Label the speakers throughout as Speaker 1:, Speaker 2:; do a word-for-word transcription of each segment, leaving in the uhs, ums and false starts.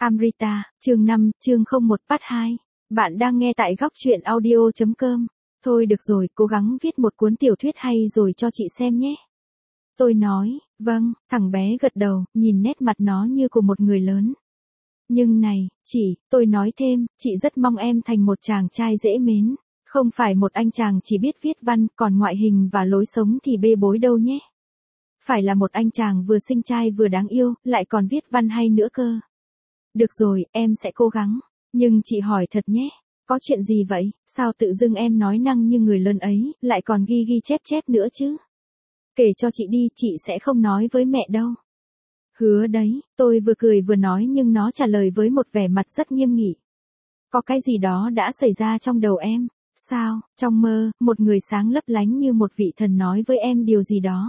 Speaker 1: Amrita, chương năm, chương không một part hai. Bạn đang nghe tại góc truyện audio chấm com. Thôi được rồi, cố gắng viết một cuốn tiểu thuyết hay rồi cho chị xem nhé. Tôi nói, vâng, thằng bé gật đầu, nhìn nét mặt nó như của một người lớn. Nhưng này, chị, tôi nói thêm, chị rất mong em thành một chàng trai dễ mến. Không phải một anh chàng chỉ biết viết văn, còn ngoại hình và lối sống thì bê bối đâu nhé. Phải là một anh chàng vừa xinh trai vừa đáng yêu, lại còn viết văn hay nữa cơ. Được rồi, em sẽ cố gắng. Nhưng chị hỏi thật nhé, có chuyện gì vậy, sao tự dưng em nói năng như người lớn ấy, lại còn ghi ghi chép chép nữa chứ? Kể cho chị đi, chị sẽ không nói với mẹ đâu. Hứa đấy, tôi vừa cười vừa nói nhưng nó trả lời với một vẻ mặt rất nghiêm nghị. Có cái gì đó đã xảy ra trong đầu em. Sao, trong mơ, một người sáng lấp lánh như một vị thần nói với em điều gì đó.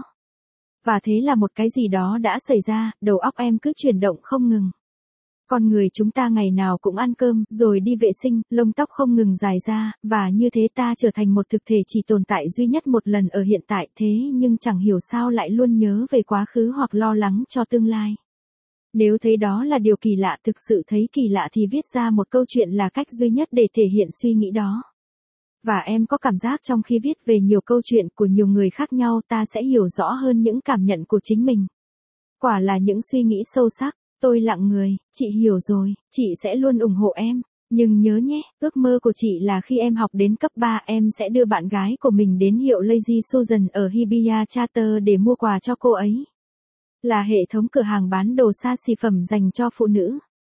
Speaker 1: Và thế là một cái gì đó đã xảy ra, đầu óc em cứ chuyển động không ngừng. Con người chúng ta ngày nào cũng ăn cơm, rồi đi vệ sinh, lông tóc không ngừng dài ra, và như thế ta trở thành một thực thể chỉ tồn tại duy nhất một lần ở hiện tại, thế nhưng chẳng hiểu sao lại luôn nhớ về quá khứ hoặc lo lắng cho tương lai. Nếu thấy đó là điều kỳ lạ, thực sự thấy kỳ lạ thì viết ra một câu chuyện là cách duy nhất để thể hiện suy nghĩ đó. Và em có cảm giác trong khi viết về nhiều câu chuyện của nhiều người khác nhau ta sẽ hiểu rõ hơn những cảm nhận của chính mình. Quả là những suy nghĩ sâu sắc. Tôi lặng người, chị hiểu rồi, chị sẽ luôn ủng hộ em. Nhưng nhớ nhé, ước mơ của chị là khi em học đến cấp ba em sẽ đưa bạn gái của mình đến hiệu Lazy Susan ở Hibiya Charter để mua quà cho cô ấy. Là hệ thống cửa hàng bán đồ xa xỉ phẩm dành cho phụ nữ.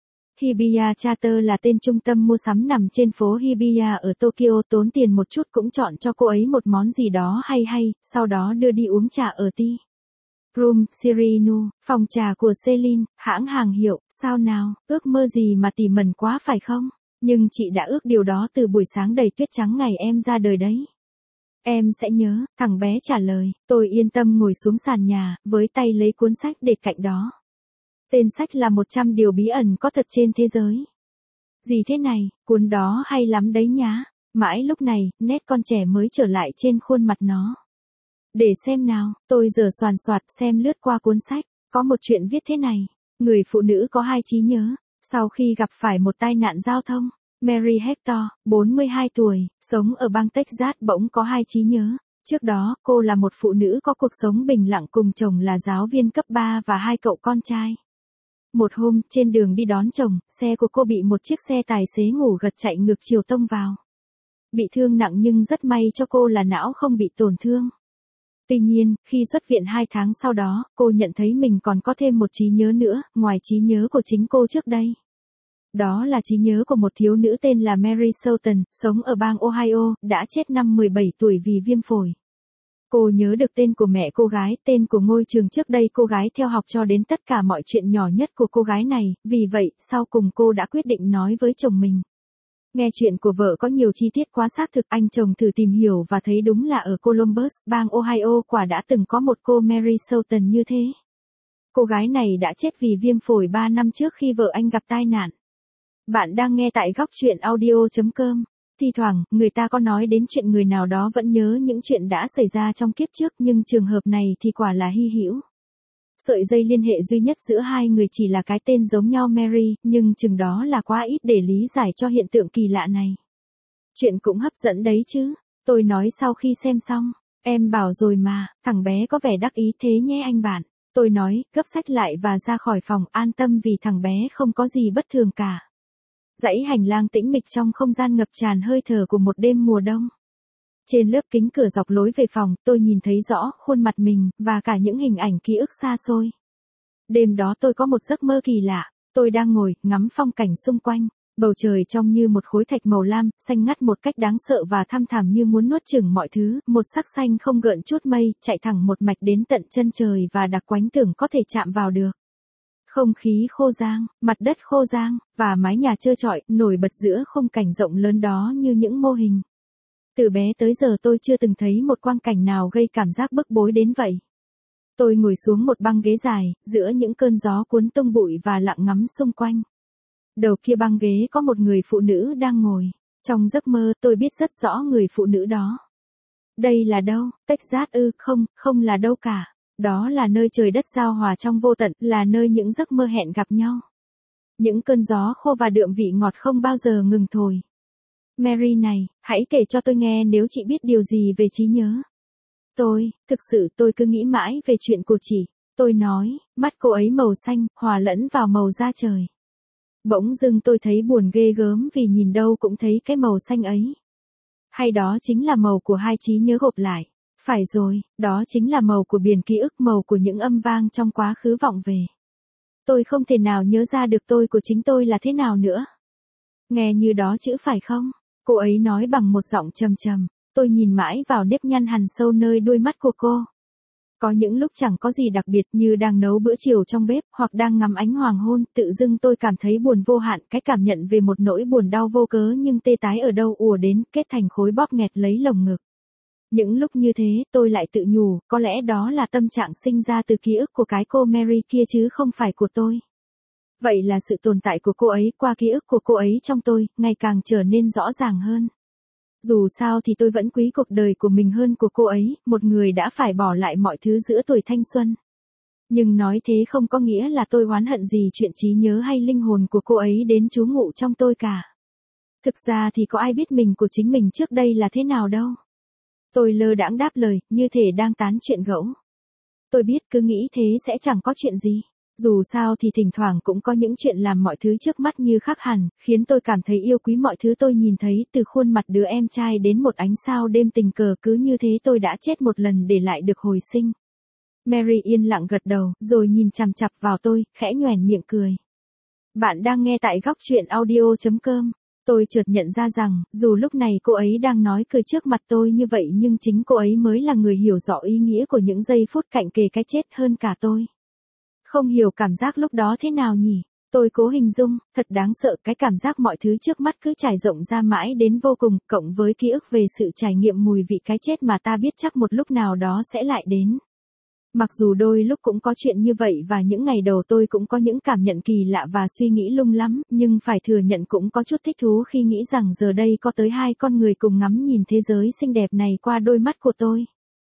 Speaker 1: Hibiya Charter là tên trung tâm mua sắm nằm trên phố Hibiya ở Tokyo, tốn tiền một chút cũng chọn cho cô ấy một món gì đó hay hay, sau đó đưa đi uống trà ở Tea Room, Sirinu, phòng trà của Celine, hãng hàng hiệu, sao nào, ước mơ gì mà tỉ mẩn quá phải không? Nhưng chị đã ước điều đó từ buổi sáng đầy tuyết trắng ngày em ra đời đấy. Em sẽ nhớ, thằng bé trả lời, tôi yên tâm ngồi xuống sàn nhà, với tay lấy cuốn sách để cạnh đó. Tên sách là một trăm điều bí ẩn có thật trên thế giới. Gì thế này, cuốn đó hay lắm đấy nhá. Mãi lúc này, nét con trẻ mới trở lại trên khuôn mặt nó. Để xem nào, tôi giờ soàn soạt xem lướt qua cuốn sách, có một chuyện viết thế này. Người phụ nữ có hai trí nhớ, sau khi gặp phải một tai nạn giao thông, Mary Hector, bốn mươi hai tuổi, sống ở bang Texas bỗng có hai trí nhớ. Trước đó, cô là một phụ nữ có cuộc sống bình lặng cùng chồng là giáo viên cấp ba và hai cậu con trai. Một hôm, trên đường đi đón chồng, xe của cô bị một chiếc xe tài xế ngủ gật chạy ngược chiều tông vào. Bị thương nặng nhưng rất may cho cô là não không bị tổn thương. Tuy nhiên, khi xuất viện hai tháng sau đó, cô nhận thấy mình còn có thêm một trí nhớ nữa, ngoài trí nhớ của chính cô trước đây. Đó là trí nhớ của một thiếu nữ tên là Mary Sultan, sống ở bang Ohio, đã chết năm mười bảy tuổi vì viêm phổi. Cô nhớ được tên của mẹ cô gái, tên của ngôi trường trước đây cô gái theo học cho đến tất cả mọi chuyện nhỏ nhất của cô gái này, vì vậy, sau cùng cô đã quyết định nói với chồng mình. Nghe chuyện của vợ có nhiều chi tiết quá xác thực, anh chồng thử tìm hiểu và thấy đúng là ở Columbus, bang Ohio quả đã từng có một cô Mary Sultan như thế. Cô gái này đã chết vì viêm phổi ba năm trước khi vợ anh gặp tai nạn. Bạn đang nghe tại góc truyện audio chấm com. Thi thoảng, người ta có nói đến chuyện người nào đó vẫn nhớ những chuyện đã xảy ra trong kiếp trước nhưng trường hợp này thì quả là hy hữu. Sợi dây liên hệ duy nhất giữa hai người chỉ là cái tên giống nhau Mary, nhưng chừng đó là quá ít để lý giải cho hiện tượng kỳ lạ này. Chuyện cũng hấp dẫn đấy chứ, tôi nói sau khi xem xong. Em bảo rồi mà, thằng bé có vẻ đắc ý thế nhé anh bạn. Tôi nói, gấp sách lại và ra khỏi phòng, an tâm vì thằng bé không có gì bất thường cả. Dãy hành lang tĩnh mịch trong không gian ngập tràn hơi thở của một đêm mùa đông. Trên lớp kính cửa dọc lối về phòng, tôi nhìn thấy rõ khuôn mặt mình, và cả những hình ảnh ký ức xa xôi. Đêm đó tôi có một giấc mơ kỳ lạ, tôi đang ngồi, ngắm phong cảnh xung quanh, bầu trời trông như một khối thạch màu lam, xanh ngắt một cách đáng sợ và thăm thẳm như muốn nuốt chửng mọi thứ, một sắc xanh không gợn chút mây, chạy thẳng một mạch đến tận chân trời và đặc quánh tưởng có thể chạm vào được. Không khí khô rang, mặt đất khô rang, và mái nhà trơ trọi, nổi bật giữa khung cảnh rộng lớn đó như những mô hình. Từ bé tới giờ tôi chưa từng thấy một quang cảnh nào gây cảm giác bức bối đến vậy. Tôi ngồi xuống một băng ghế dài, giữa những cơn gió cuốn tung bụi và lặng ngắm xung quanh. Đầu kia băng ghế có một người phụ nữ đang ngồi. Trong giấc mơ tôi biết rất rõ người phụ nữ đó. Đây là đâu? Texas ư? Không, không là đâu cả. Đó là nơi trời đất giao hòa trong vô tận, là nơi những giấc mơ hẹn gặp nhau. Những cơn gió khô và đượm vị ngọt không bao giờ ngừng thổi. Mary này, hãy kể cho tôi nghe nếu chị biết điều gì về trí nhớ. Tôi, thực sự tôi cứ nghĩ mãi về chuyện của chị. Tôi nói, mắt cô ấy màu xanh, hòa lẫn vào màu da trời. Bỗng dưng tôi thấy buồn ghê gớm vì nhìn đâu cũng thấy cái màu xanh ấy. Hay đó chính là màu của hai trí nhớ gộp lại. Phải rồi, đó chính là màu của biển ký ức, màu của những âm vang trong quá khứ vọng về. Tôi không thể nào nhớ ra được tôi của chính tôi là thế nào nữa. Nghe như đó chữ phải không? Cô ấy nói bằng một giọng trầm trầm. Tôi nhìn mãi vào nếp nhăn hằn sâu nơi đôi mắt của cô. Có những lúc chẳng có gì đặc biệt như đang nấu bữa chiều trong bếp hoặc đang ngắm ánh hoàng hôn, tự dưng tôi cảm thấy buồn vô hạn, cái cảm nhận về một nỗi buồn đau vô cớ nhưng tê tái ở đâu ùa đến, kết thành khối bóp nghẹt lấy lồng ngực. Những lúc như thế, tôi lại tự nhủ, có lẽ đó là tâm trạng sinh ra từ ký ức của cái cô Mary kia chứ không phải của tôi. Vậy là sự tồn tại của cô ấy qua ký ức của cô ấy trong tôi, ngày càng trở nên rõ ràng hơn. Dù sao thì tôi vẫn quý cuộc đời của mình hơn của cô ấy, một người đã phải bỏ lại mọi thứ giữa tuổi thanh xuân. Nhưng nói thế không có nghĩa là tôi oán hận gì chuyện trí nhớ hay linh hồn của cô ấy đến trú ngụ trong tôi cả. Thực ra thì có ai biết mình của chính mình trước đây là thế nào đâu. Tôi lơ đãng đáp lời, như thể đang tán chuyện gẫu. Tôi biết cứ nghĩ thế sẽ chẳng có chuyện gì. Dù sao thì thỉnh thoảng cũng có những chuyện làm mọi thứ trước mắt như khác hẳn, khiến tôi cảm thấy yêu quý mọi thứ tôi nhìn thấy, từ khuôn mặt đứa em trai đến một ánh sao đêm tình cờ, cứ như thế tôi đã chết một lần để lại được hồi sinh. Mary yên lặng gật đầu, rồi nhìn chằm chằm vào tôi, khẽ nhoẻn miệng cười. Bạn đang nghe tại góc truyện audio chấm com. Tôi chợt nhận ra rằng, dù lúc này cô ấy đang nói cười trước mặt tôi như vậy nhưng chính cô ấy mới là người hiểu rõ ý nghĩa của những giây phút cạnh kề cái chết hơn cả tôi. Không hiểu cảm giác lúc đó thế nào nhỉ? Tôi cố hình dung, thật đáng sợ, cái cảm giác mọi thứ trước mắt cứ trải rộng ra mãi đến vô cùng, cộng với ký ức về sự trải nghiệm mùi vị cái chết mà ta biết chắc một lúc nào đó sẽ lại đến. Mặc dù đôi lúc cũng có chuyện như vậy và những ngày đầu tôi cũng có những cảm nhận kỳ lạ và suy nghĩ lung lắm, nhưng phải thừa nhận cũng có chút thích thú khi nghĩ rằng giờ đây có tới hai con người cùng ngắm nhìn thế giới xinh đẹp này qua đôi mắt của tôi.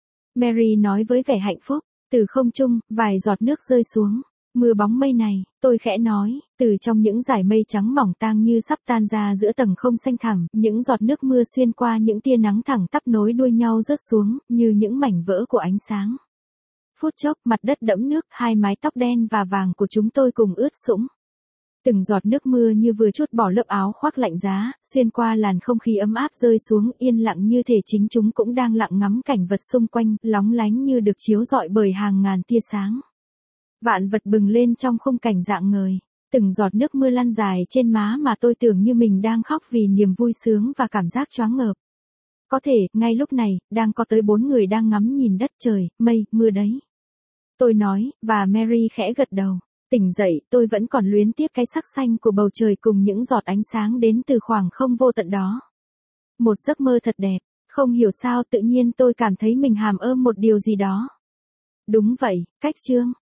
Speaker 1: Mary nói với vẻ hạnh phúc. Từ không trung, vài giọt nước rơi xuống. Mưa bóng mây này, tôi khẽ nói, từ trong những dải mây trắng mỏng tang như sắp tan ra giữa tầng không xanh thẳm, những giọt nước mưa xuyên qua những tia nắng thẳng tắp nối đuôi nhau rớt xuống, như những mảnh vỡ của ánh sáng. Phút chốc, mặt đất đẫm nước, hai mái tóc đen và vàng của chúng tôi cùng ướt sũng. Từng giọt nước mưa như vừa trút bỏ lớp áo khoác lạnh giá, xuyên qua làn không khí ấm áp rơi xuống, yên lặng như thể chính chúng cũng đang lặng ngắm cảnh vật xung quanh, lóng lánh như được chiếu rọi bởi hàng ngàn tia sáng. Vạn vật bừng lên trong khung cảnh rạng ngời. Từng giọt nước mưa lăn dài trên má mà tôi tưởng như mình đang khóc vì niềm vui sướng và cảm giác choáng ngợp. Có thể, ngay lúc này, đang có tới bốn người đang ngắm nhìn đất trời, mây, mưa đấy. Tôi nói, và Mary khẽ gật đầu. Tỉnh dậy, tôi vẫn còn luyến tiếc cái sắc xanh của bầu trời cùng những giọt ánh sáng đến từ khoảng không vô tận đó. Một giấc mơ thật đẹp, không hiểu sao tự nhiên tôi cảm thấy mình hàm ôm một điều gì đó. Đúng vậy, cách chương.